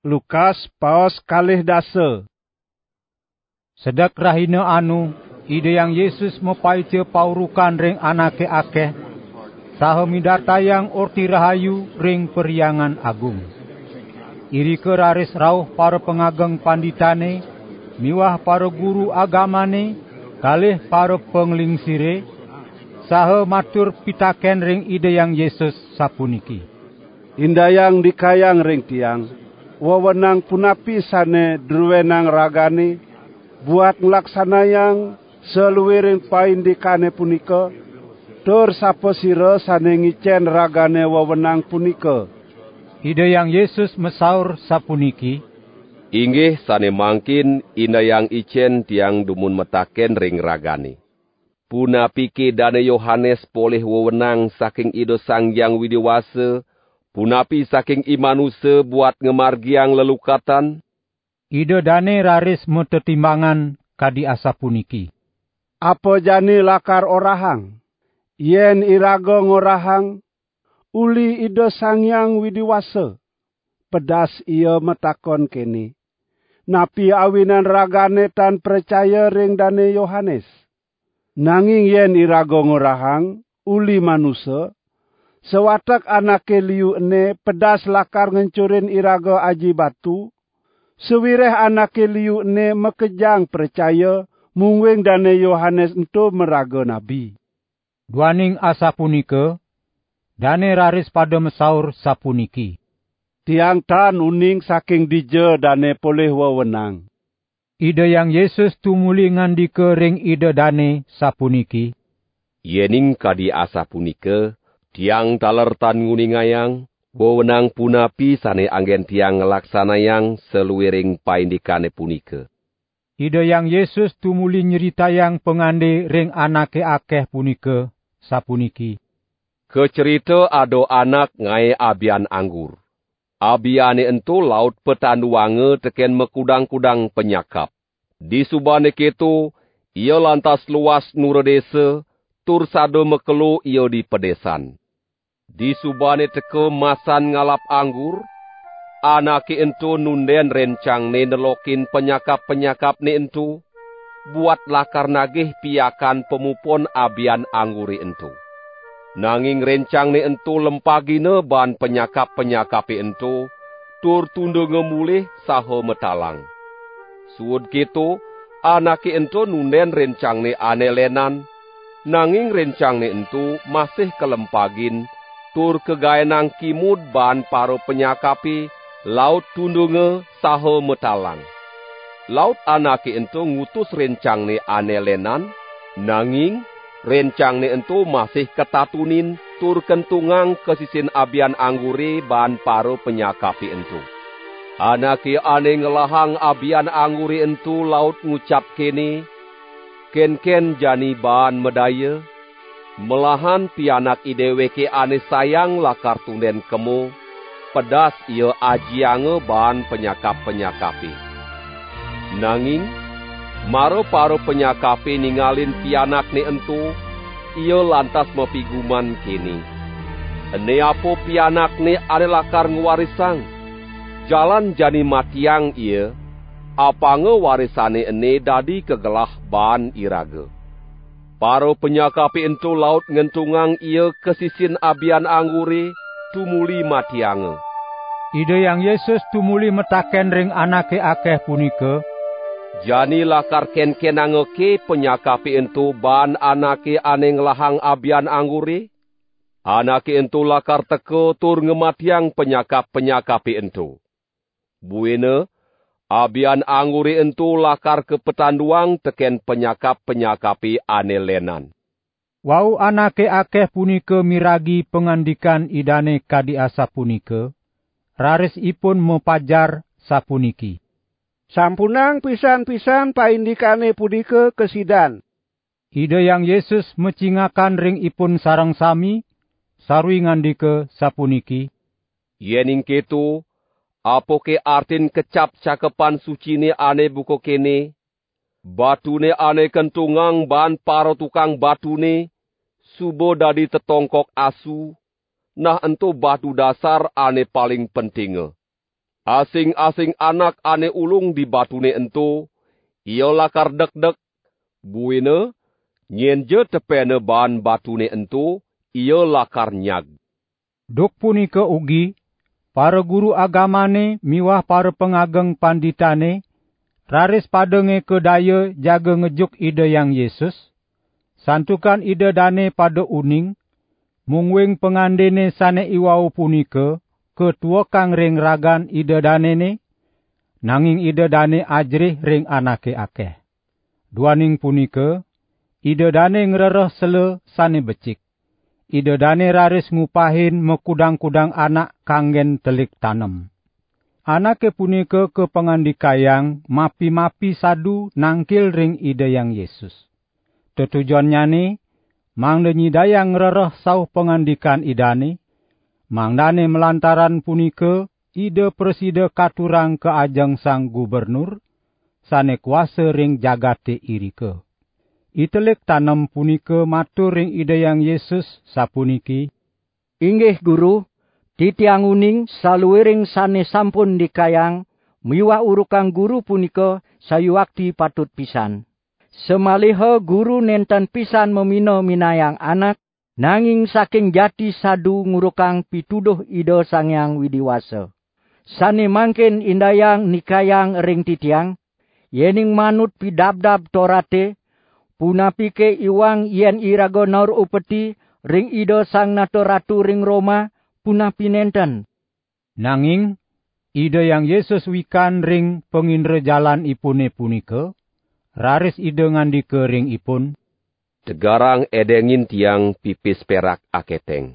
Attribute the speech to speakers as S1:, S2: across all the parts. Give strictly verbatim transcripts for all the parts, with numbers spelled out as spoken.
S1: Lukas paos kalih dasa.
S2: Sedek rahina anu, ide yang Yesus mepaice paurukan ring anake akeh, saha midartayang orti rahayu ring periangan agung. Iri keraris rauh para pengageng panditane, miwah para guru agamane, kalih para penglingsire, saha matur pitaken ring ide yang Yesus sapuniki.
S1: Indayang dikayang ring tiang, wewenang punapi sane druwenang ragane, buat nglaksanayang seluwiring paindikane punika, tur sapa sira sane ngicen ragane wewenang punika.
S2: Ide yang Yesus mesaur sapuniki,
S3: inggih sane mangkin ina yang icen tiang dumun metaken ring ragane. Punapike dane Yohanes poleh wewenang saking Ida Sang Hyang Widiwasa, punapi saking imanuse buat ngemargiang lelukatan?
S2: Ida dane raris metetimbangan kadi asapuniki.
S1: Apa jani lakar orahang? Yen iraga ngorahang, uli Ida Sang Hyang Widiwasa. Pedas ia metakon kene. Napi awinan ragane tan percaya ring dane Yohanes. Nanging yen iraga ngorahang, uli manusa, sewatek anake liu ene pedas lakar ngencurin iraga aji batu, sewireh anake liu ene mekejang percaya mungwing dane Yohanes ento meraga nabi.
S2: Duaning asapunika, dane raris pada mesaur sapuniki.
S1: Tiang tan uning saking dije dane poleh wewenang.
S2: Ide yang Yesus tumuli ngandika ring ide dane sapuniki.
S3: Yening kadi asapunika, tiang taler tan nguningayang, wewenang punapi sane anggen tiang ngelaksanayang seluwiring paindikane punika.
S2: Ide yang Yesus tumuli nyeritayang pengande ring anake akeh punika, sapuniki.
S3: Kecerita ado anak ngai abian anggur. Abiane ento laut petanduange teken mekudang-kudang penyakap. Di subane keto, ia lantas luas nura desa, tur sado mekelu ia di pedesan. Di subane teke masan ngalap anggur, anake ento nunden rencang ne nelokin penyakap-penyakap ne ento, buat lakar nagih piakan pemupon abian angguri ento. Nanging rencang ne ento lempagine ban penyakap-penyakapi ento, tur tunda ngemulih saha metalang. Suud keto, anake ento nunden rencang ne anelenan, nanging rencang ne ento masih kelempagin, tur kegaenang kimud ban paro penyakapi, laut tundunge saha metalang. Laut anake ento ngutus rencang ne anelenan, nanging rencang ne ento masih ketatunin tur kentungang kesisin abian anggure ban paro penyakapi ento. Anake ane ngelahang abian anggure ento laut ngucap kene, ken-ken jani ban medaya, melahan pianak ideweke ane sayang lakar tunden kemo, pedas ia ajiange ban penyakap-penyakapi. Nanging, maro paro penyakapi ningalin pianak ne ento, ia lantas mepiguman kini. Ene apo pianak ne ane lakar ngwarisang, jalan jani matiang ia, apange warisane ene dadi kegelah ban iraga. Paro penyakapi ento laut ngentungang ia kesisin abian anggure, tumuli matiange.
S2: Ide yang Yesus tumuli metaken ring anake akeh punika,
S3: jani lakar ken-kenange ke penyakapi ento ban anake ane ngelahang abian anggure? Anake ento lakar teke tur ngematiang penyakap-penyakapi ento. Buene, abian anggure ento lakar ke petanduang teken penyakap-penyakapi ane lenan.
S2: Wau anake akeh punika miragi pengandikan idane kadi asa punika, raris ipun mepajar sapuniki.
S1: Sampunang pisan-pisan paindikane punika kesidan.
S2: Ide yang Yesus mecingakan ring ipun sareng sami, sarwi ngandika sapuniki.
S3: Yening keto, apoke artin kecap cakepan sucine ane buko kene, batune ane kentungang ban paro tukang batune, subo dadi tetongkok asu, nah ento batu dasar ane paling pentinge. Asing-asing anak ane ulung di batune ento, ia lakar dek-dek. Buene, nyen je tepene ban batune ento, ia lakar nyag.
S2: Duk punika ugi, para guru agamane miwah para pengageng panditane, raris padenge kedaya jaga ngejuk ide yang Yesus, santukan ide dane pada uning, mungwing pengandene sane iwau punika, ketua kang ring ragan ide danene, nanging ide dane ajrih ring anake akeh. Duaning punika, ide dane ngrereh sele sane becik. Ide dane raris ngupahin mekudang-kudang anak kanggen telik tanem. Anake punika ke pengandikayang mapi-mapi sadu nangkil ring ide yang Yesus. Tetujuannya ni, mangde nyidayang ngrereh sauh pengandikan idane, mangdane melantaran punika ide preside katurang ke ajeng sang gubernur, sane kuasa ring jagate irike. Itelik tanem punika matur ring ide yang Yesus sapuniki,
S4: Inggih guru, titiang uning saluwiring sane sampun dikayang, miwah urukang guru punika sayuakti patut pisan. Semaliha guru nenten pisan memino minayang anak, nanging saking jati sadu ngurukang pituduh ide Sangyang Widiwasa. Sane mangkin indayang nikayang ring titiang, yening manut pidabdab torate, punapike iwang yen iraga naur upeti ring ide sang nato ratu ring Roma, punapi nenten.
S2: Nanging, ide yang Yesus wikan ring pengindra jalan ipune punika, raris ide ngandika ring ipun,
S3: Tegarang edengin tiang pipis perak aketeng.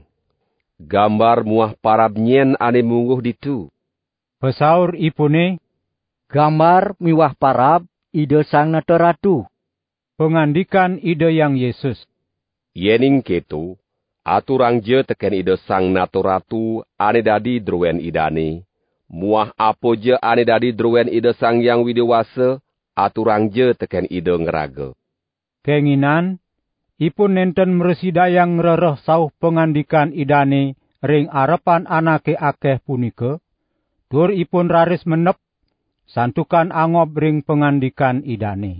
S3: Gambar muah parab nyen ane mungguh ditu.
S2: Pesaur ipune,
S4: Gambar miwah parab ide sang nato ratu.
S2: Pengandikan ide yang Yesus,
S3: Yening ketu, aturang je teken ide sang nato ratu ane dadi druen idane. Muah apo je ane dadi druen ide sang yang widiwasa, aturang je teken ide ngeraga.
S2: Kenginan, ipun nenten meresidayang ngrereh sauh pengandikan idane ring arepan anake akeh punika, tur ipun raris menep, santukan angob ring pengandikan idane.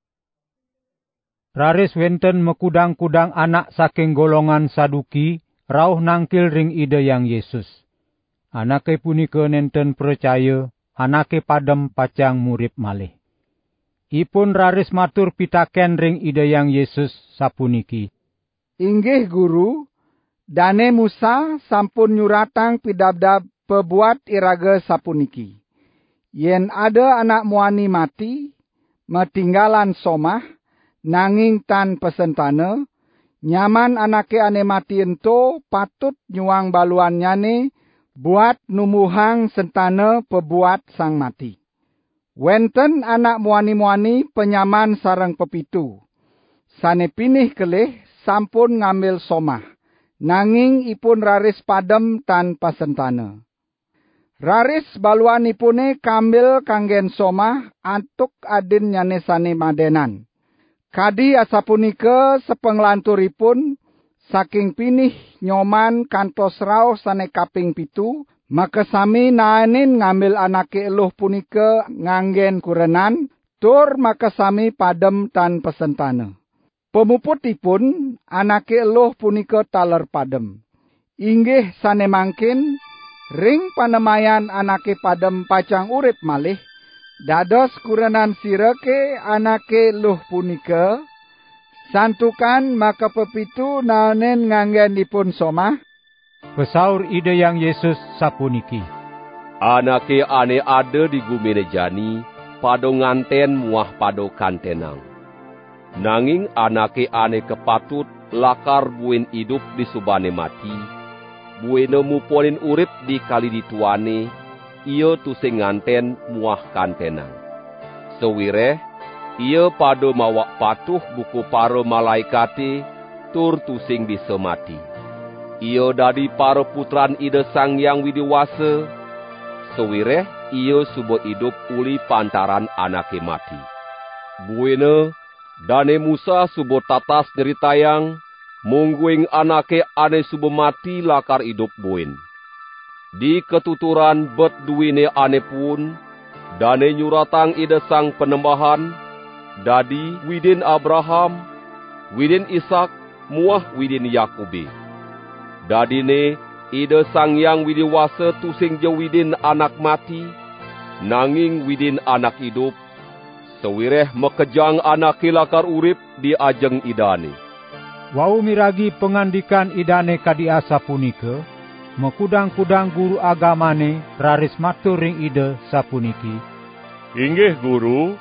S2: Raris wenten mekudang-kudang anak saking golongan Saduki, rauh nangkil ring ide yang Yesus. Anake punika nenten percaya, anake padem pacang murip malih. Ipun raris matur pitaken ring ide yang Yesus sapuniki,
S1: Inggih guru, dane Musa sampun nyuratang pidabdab pebuat iraga sapuniki. Yen ada anak muani mati, metinggalan somah, nanging tan pesentane, nyaman anake ane mati ento patut nyuang baluan nyane buat numuhang sentane pebuat sang mati. Wenten anak muani-muani penyaman sareng pepitu. Sane pinih kelih sampun ngambil somah, nanging ipun raris padem tan pasentane. Raris baluan ipune kambil kanggen somah antuk adin nyane sane madenan. Kadi asapunika sepenglanturipun saking pinih nyoman kantos rauh sane kaping pitu, maka sami naenin ngambil anake eluh punika nganggen kurenan, tur maka sami padem tan pesentane. Pemuputipun anake eluh punika taler padem. Inggih sane mangkin, ring panemayan anake padem pacang urip malih, dados kurenan sireke anake luh punika, santukan maka pepitu naonen nganggenipun somah.
S2: pesaur ide yang Yesus sapuniki,
S3: Anake ane ada di gumine jani, pado nganten muah pado kantenang. Nanging anake ane kepatut lakar buin hidup di subane mati, buene muponin urip di kali dituane, iyo tusing nganten muah kantenang. Sewireh, iyo pado mawak patuh buku paro malaikate, tur tusing bisa mati. Iyo dadi paro putran ide sang yang widiwasa, sewireh iyo subo hidup uli pantaran anake mati. Buene, dane Musa subo tatas nyeritayang, mungguing anake ane subo mati lakar hidup buin. Di ketuturan bet duwine ane pun, dane nyuratang ide sang penembahan, dadi widin Abraham, widin Ishak, muah widin Yakube. Dadine ide sang yang widiwasa tusing je widin anak mati, nanging widin anak hidup, sewireh mekejang anak kilakar urip di ajeng idane.
S2: Wau miragi pengandikan idane kadi asa punike, mekudang-kudang guru agamane raris matur ring ide sapuniki.
S5: Inggih guru,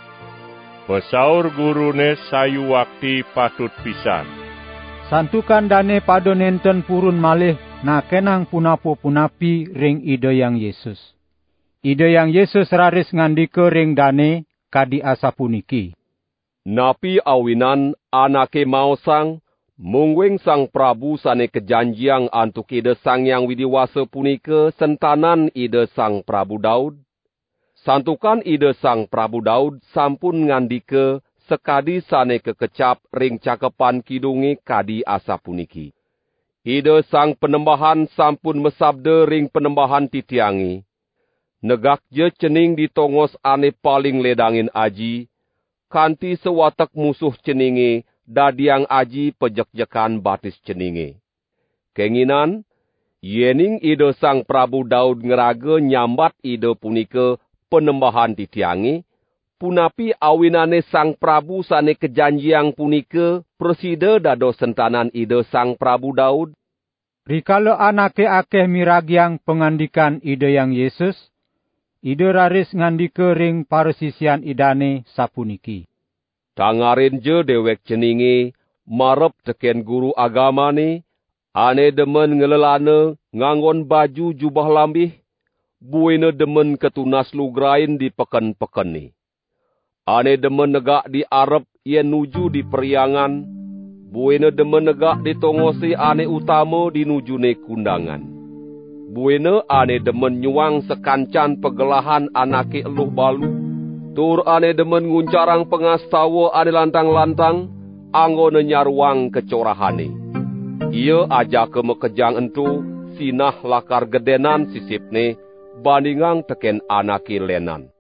S5: pesaur gurune sayu wakti patut pisan.
S2: Santukan dane pada nenten purun malih na kenang punapo-punapi ring ide yang Yesus. Ide yang Yesus raris ngandika ring dane kadi asa puniki.
S3: Napi awinan anake mau sang, mungwing sang Prabu sane kejanjiang antuk ide sang yang widiwasa punika sentanan ide sang Prabu Daud. Santukan ide sang Prabu Daud sampun ngandika sekadi sane kekecap ring cakepan kidunge kadi asa puniki. Ide sang penembahan sampun mesabda ring penembahan titiangi. Negak je cening ditongos ane paling ledangin aji, kanti sewatek musuh ceninge dadiang aji pejek-jekan batis ceninge. Kenginan, yening ide sang Prabu Daud ngeraga nyambat ide punika penembahan titiangi, punapi awinane sang Prabu sane kejanjiang punika presida dado sentanan ide sang Prabu Daud.
S2: Rikala anake akeh miragiang pengandikan ide yang Yesus, ide raris ngandika ring paresisian idane sapuniki.
S3: Tangarin je dewek ceninge, marep teken guru agamane, ane demen ngelelana ngangon baju jubah lambih, buene demen ketunas lugrain di peken-peken ni. Ane demen negak di arep yen nuju di periangan, buene demen negak di tongosi ane utama di nujune kundangan. Buene ane demen nyuang sekancan pegelahan anake eluh balu, tur ane demen nguncarang pengastawa ane lantang-lantang, anggone nyaruang kecorahane. Ia aja ke mekejang entu, sinah lakar gedenan sisipne, bandingang teken anake lenan.